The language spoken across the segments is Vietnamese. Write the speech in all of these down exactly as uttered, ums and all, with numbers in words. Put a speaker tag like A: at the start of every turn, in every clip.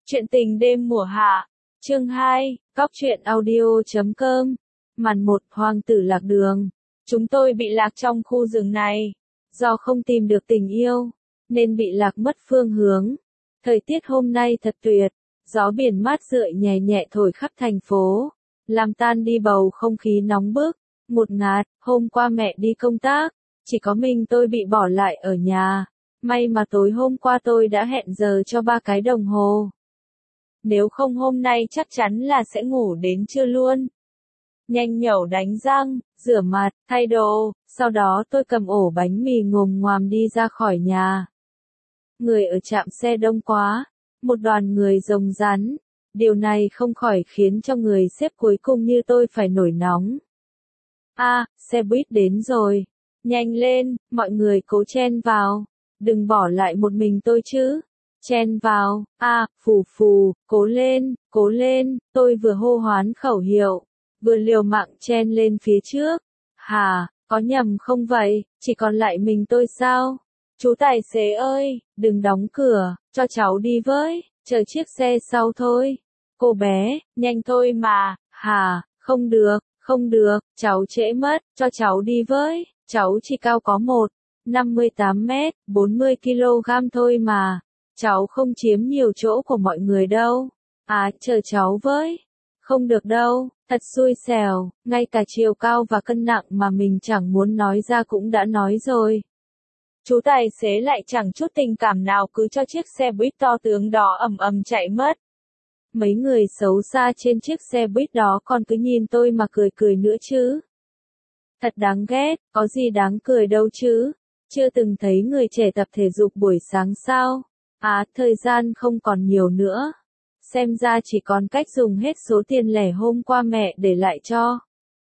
A: Chuyện tình đêm mùa hạ, chương hai, góc truyện audio chấm com. Màn một, hoàng tử lạc đường. Chúng tôi bị lạc trong khu rừng này. Do không tìm được tình yêu, nên bị lạc mất phương hướng. Thời tiết hôm nay thật tuyệt, gió biển mát rượi nhẹ nhẹ thổi khắp thành phố, làm tan đi bầu không khí nóng bức, ngột ngạt. Hôm qua mẹ đi công tác, chỉ có mình tôi bị bỏ lại ở nhà. May mà tối hôm qua tôi đã hẹn giờ cho ba cái đồng hồ. Nếu không hôm nay chắc chắn là sẽ ngủ đến trưa luôn. Nhanh nhẩu đánh răng, rửa mặt, thay đồ, sau đó tôi cầm ổ bánh mì ngồm ngoàm đi ra khỏi nhà. Người ở trạm xe đông quá, một đoàn người rồng rắn, điều này không khỏi khiến cho người xếp cuối cùng như tôi phải nổi nóng. A, à, xe buýt đến rồi, nhanh lên, mọi người cố chen vào, đừng bỏ lại một mình tôi chứ. Chen vào, a, à, phù phù, cố lên, cố lên, tôi vừa hô hoán khẩu hiệu, vừa liều mạng chen lên phía trước. Hà, có nhầm không vậy, chỉ còn lại mình tôi sao? Chú tài xế ơi, đừng đóng cửa, cho cháu đi với, chờ chiếc xe sau thôi. Cô bé, nhanh thôi mà, hà, không được, không được, cháu trễ mất, cho cháu đi với, cháu chỉ cao có một, năm mươi tám mét, bốn mươi ki lô gam thôi mà. Cháu không chiếm nhiều chỗ của mọi người đâu. À, chờ cháu với. Không được đâu, thật xui xẻo, ngay cả chiều cao và cân nặng mà mình chẳng muốn nói ra cũng đã nói rồi. Chú tài xế lại chẳng chút tình cảm nào cứ cho chiếc xe buýt to tướng đó ầm ầm chạy mất. Mấy người xấu xa trên chiếc xe buýt đó còn cứ nhìn tôi mà cười cười nữa chứ. Thật đáng ghét, có gì đáng cười đâu chứ. Chưa từng thấy người trẻ tập thể dục buổi sáng sao? À, thời gian không còn nhiều nữa. Xem ra chỉ còn cách dùng hết số tiền lẻ hôm qua mẹ để lại cho.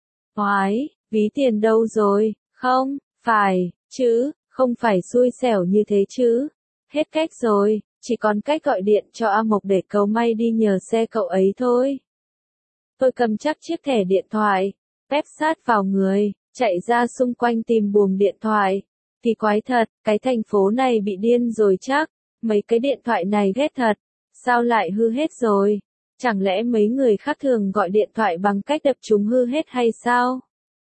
A: Oái, ví tiền đâu rồi? Không, phải, chứ, không phải xui xẻo như thế chứ. Hết cách rồi, chỉ còn cách gọi điện cho A Mộc để cầu may đi nhờ xe cậu ấy thôi. Tôi cầm chắc chiếc thẻ điện thoại, pép sát vào người, chạy ra xung quanh tìm buồng điện thoại. Kỳ quái thật, cái thành phố này bị điên rồi chắc. Mấy cái điện thoại này ghét thật, sao lại hư hết rồi? Chẳng lẽ mấy người khác thường gọi điện thoại bằng cách đập chúng hư hết hay sao?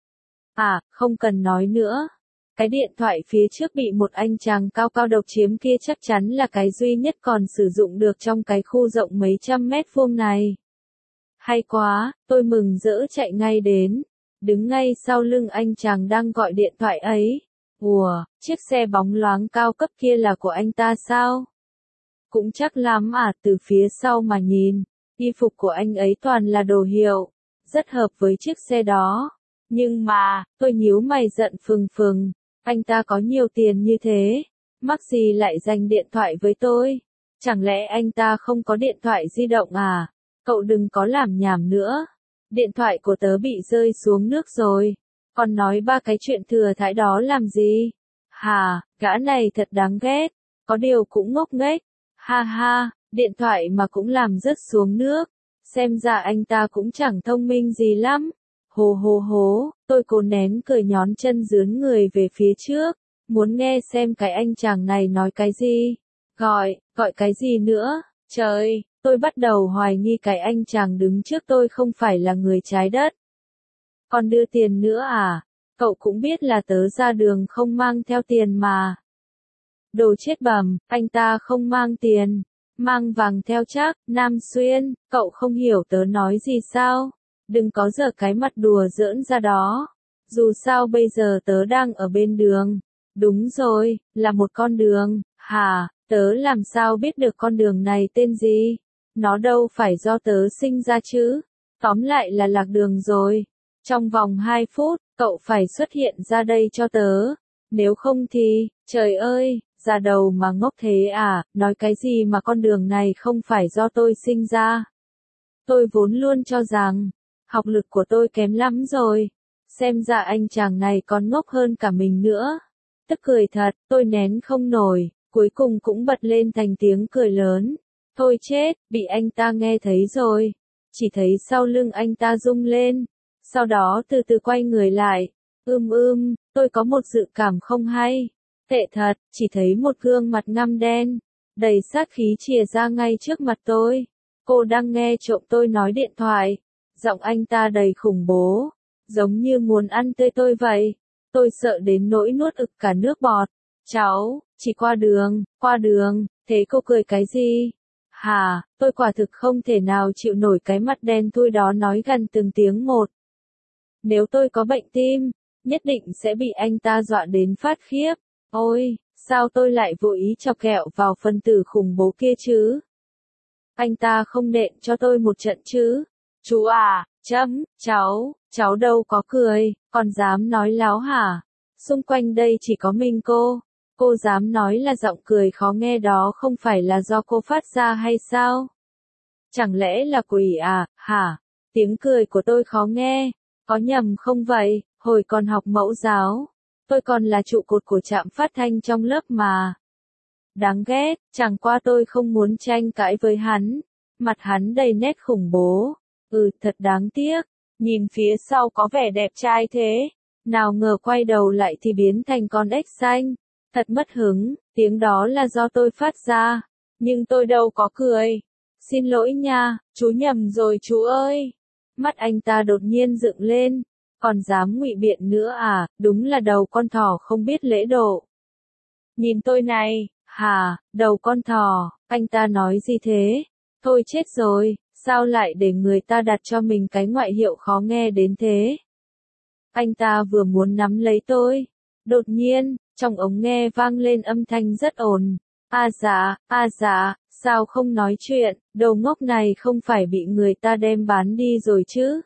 A: À, không cần nói nữa. Cái điện thoại phía trước bị một anh chàng cao cao độc chiếm kia chắc chắn là cái duy nhất còn sử dụng được trong cái khu rộng mấy trăm mét vuông này. Hay quá, tôi mừng rỡ chạy ngay đến, đứng ngay sau lưng anh chàng đang gọi điện thoại ấy. Ủa, chiếc xe bóng loáng cao cấp kia là của anh ta sao? Cũng chắc lắm à, từ phía sau mà nhìn, y phục của anh ấy toàn là đồ hiệu, rất hợp với chiếc xe đó. Nhưng mà, tôi nhíu mày giận phừng phừng, anh ta có nhiều tiền như thế, mắc gì lại dành điện thoại với tôi? Chẳng lẽ anh ta không có điện thoại di động à? Cậu đừng có làm nhảm nữa, điện thoại của tớ bị rơi xuống nước rồi, còn nói ba cái chuyện thừa thãi đó làm gì? Hà, gã này thật đáng ghét, có điều cũng ngốc nghếch. Ha ha, điện thoại mà cũng làm rớt xuống nước, xem ra anh ta cũng chẳng thông minh gì lắm. Hồ hồ hố, tôi cố nén cười nhón chân dướn người về phía trước, muốn nghe xem cái anh chàng này nói cái gì. Gọi, gọi cái gì nữa? Trời, tôi bắt đầu hoài nghi cái anh chàng đứng trước tôi không phải là người trái đất. Còn đưa tiền nữa à? Cậu cũng biết là tớ ra đường không mang theo tiền mà. Đồ chết bẩm, anh ta không mang tiền, mang vàng theo chắc. Nam Xuyên, cậu không hiểu tớ nói gì sao? Đừng có giở cái mặt đùa giỡn ra đó. Dù sao bây giờ tớ đang ở bên đường. Đúng rồi, là một con đường. Hả, tớ làm sao biết được con đường này tên gì? Nó đâu phải do tớ sinh ra chứ. Tóm lại là lạc đường rồi. Trong vòng hai phút, cậu phải xuất hiện ra đây cho tớ. Nếu không thì, trời ơi, già đầu mà ngốc thế à, nói cái gì mà con đường này không phải do tôi sinh ra. Tôi vốn luôn cho rằng, học lực của tôi kém lắm rồi. Xem ra anh chàng này còn ngốc hơn cả mình nữa. Tức cười thật, tôi nén không nổi, cuối cùng cũng bật lên thành tiếng cười lớn. Thôi chết, bị anh ta nghe thấy rồi. Chỉ thấy sau lưng anh ta rung lên. Sau đó từ từ quay người lại. Ưm ưm, tôi có một dự cảm không hay. Tệ thật, chỉ thấy một gương mặt ngăm đen, đầy sát khí chìa ra ngay trước mặt tôi. Cô đang nghe trộm tôi nói điện thoại. Giọng anh ta đầy khủng bố, giống như muốn ăn tươi tôi vậy. Tôi sợ đến nỗi nuốt ực cả nước bọt. Cháu, chỉ qua đường, qua đường, thế cô cười cái gì? Hả, tôi quả thực không thể nào chịu nổi cái mặt đen thui đó nói gần từng tiếng một. Nếu tôi có bệnh tim, nhất định sẽ bị anh ta dọa đến phát khiếp. Ôi, sao tôi lại vô ý chọc ghẹo vào phân tử khủng bố kia chứ? Anh ta không nện cho tôi một trận chứ? Chú à, chấm, cháu, cháu đâu có cười, còn dám nói láo hả? Xung quanh đây chỉ có mình cô. Cô dám nói là giọng cười khó nghe đó không phải là do cô phát ra hay sao? Chẳng lẽ là quỷ à, hả? Tiếng cười của tôi khó nghe. Có nhầm không vậy? Hồi còn học mẫu giáo, tôi còn là trụ cột của trạm phát thanh trong lớp mà. Đáng ghét, chẳng qua tôi không muốn tranh cãi với hắn. Mặt hắn đầy nét khủng bố. Ừ, thật đáng tiếc. Nhìn phía sau có vẻ đẹp trai thế. Nào ngờ quay đầu lại thì biến thành con ếch xanh. Thật mất hứng, tiếng đó là do tôi phát ra. Nhưng tôi đâu có cười. Xin lỗi nha, chú nhầm rồi chú ơi. Mắt anh ta đột nhiên dựng lên. Còn dám ngụy biện nữa à, đúng là đầu con thỏ không biết lễ độ. Nhìn tôi này, hả, đầu con thỏ, anh ta nói gì thế? Thôi chết rồi, sao lại để người ta đặt cho mình cái ngoại hiệu khó nghe đến thế? Anh ta vừa muốn nắm lấy tôi. Đột nhiên, trong ống nghe vang lên âm thanh rất ồn. A dạ, a dạ, sao không nói chuyện, đầu ngốc này không phải bị người ta đem bán đi rồi chứ?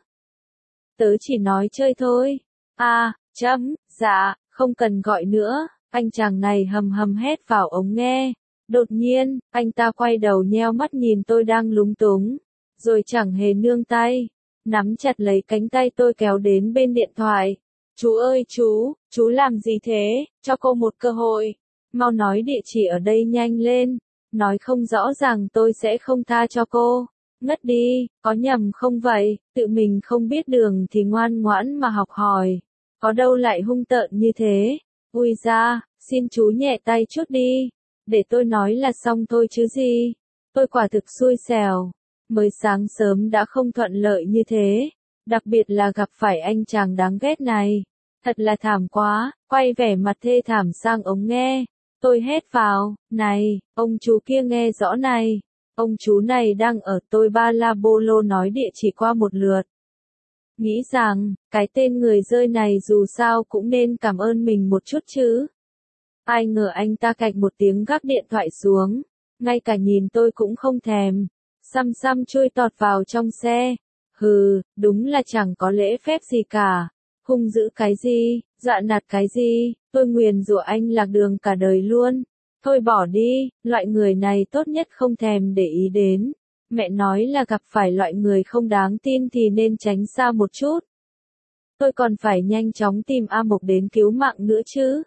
A: Tớ chỉ nói chơi thôi. A, chấm, dạ, không cần gọi nữa. Anh chàng này hầm hầm hét vào ống nghe. Đột nhiên, anh ta quay đầu nheo mắt nhìn tôi đang lúng túng. Rồi chẳng hề nương tay. Nắm chặt lấy cánh tay tôi kéo đến bên điện thoại. Chú ơi chú, chú làm gì thế? Cho cô một cơ hội. Mau nói địa chỉ ở đây nhanh lên. Nói không rõ ràng tôi sẽ không tha cho cô. Ngất đi, có nhầm không vậy? Tự mình không biết đường thì ngoan ngoãn mà học hỏi. Có đâu lại hung tợn như thế? Ui da, xin chú nhẹ tay chút đi. Để tôi nói là xong thôi chứ gì. Tôi quả thực xui xẻo. Mới sáng sớm đã không thuận lợi như thế. Đặc biệt là gặp phải anh chàng đáng ghét này. Thật là thảm quá, quay vẻ mặt thê thảm sang ống nghe. Tôi hét vào, này, ông chú kia nghe rõ này. Ông chú này đang ở tôi ba la bô lô nói địa chỉ qua một lượt. Nghĩ rằng, cái tên người rơi này dù sao cũng nên cảm ơn mình một chút chứ. Ai ngờ anh ta cạch một tiếng gác điện thoại xuống. Ngay cả nhìn tôi cũng không thèm. Xăm xăm chui tọt vào trong xe. Hừ, đúng là chẳng có lễ phép gì cả. Hung dữ cái gì, dọa nạt cái gì, tôi nguyền rủa anh lạc đường cả đời luôn. Thôi bỏ đi, loại người này tốt nhất không thèm để ý đến. Mẹ nói là gặp phải loại người không đáng tin thì nên tránh xa một chút. Tôi còn phải nhanh chóng tìm A Mộc đến cứu mạng nữa chứ.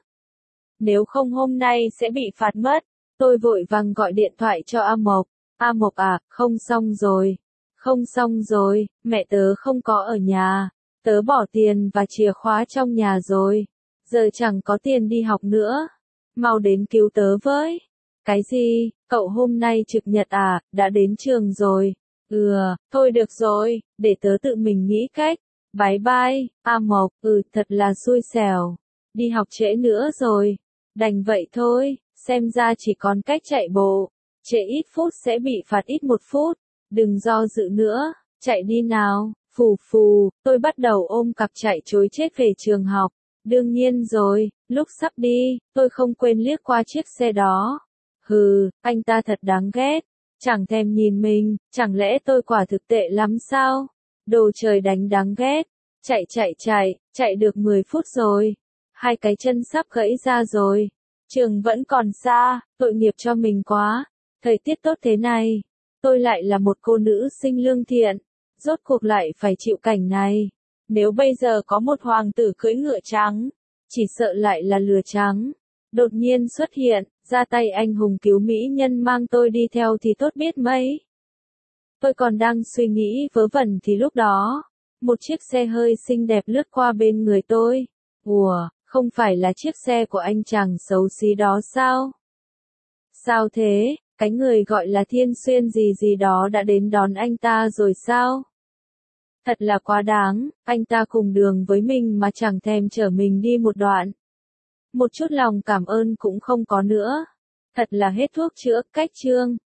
A: Nếu không hôm nay sẽ bị phạt mất. Tôi vội vàng gọi điện thoại cho A Mộc. A Mộc à, không xong rồi. Không xong rồi, mẹ tớ không có ở nhà. Tớ bỏ tiền và chìa khóa trong nhà rồi. Giờ chẳng có tiền đi học nữa. Mau đến cứu tớ với. Cái gì, cậu hôm nay trực nhật à, đã đến trường rồi. Ừ, thôi được rồi, để tớ tự mình nghĩ cách. Bye bye, A Mộc, ừ thật là xui xẻo. Đi học trễ nữa rồi. Đành vậy thôi, xem ra chỉ còn cách chạy bộ. Trễ ít phút sẽ bị phạt ít một phút. Đừng do dự nữa, chạy đi nào. Phù phù, tôi bắt đầu ôm cặp chạy trối chết về trường học. Đương nhiên rồi, lúc sắp đi, tôi không quên liếc qua chiếc xe đó. Hừ, anh ta thật đáng ghét. Chẳng thèm nhìn mình, chẳng lẽ tôi quả thực tệ lắm sao? Đồ trời đánh đáng ghét. Chạy chạy chạy, chạy được mười phút rồi. Hai cái chân sắp gãy ra rồi. Trường vẫn còn xa, tội nghiệp cho mình quá. Thời tiết tốt thế này. Tôi lại là một cô nữ sinh lương thiện. Rốt cuộc lại phải chịu cảnh này. Nếu bây giờ có một hoàng tử cưỡi ngựa trắng, chỉ sợ lại là lừa trắng. Đột nhiên xuất hiện, ra tay anh hùng cứu mỹ nhân mang tôi đi theo thì tốt biết mấy. Tôi còn đang suy nghĩ vớ vẩn thì lúc đó, một chiếc xe hơi xinh đẹp lướt qua bên người tôi. Ủa, không phải là chiếc xe của anh chàng xấu xí đó sao? Sao thế? Cái người gọi là Thiên Xuyên gì gì đó đã đến đón anh ta rồi sao? Thật là quá đáng, anh ta cùng đường với mình mà chẳng thèm chở mình đi một đoạn. Một chút lòng cảm ơn cũng không có nữa. Thật là hết thuốc chữa, cách chương.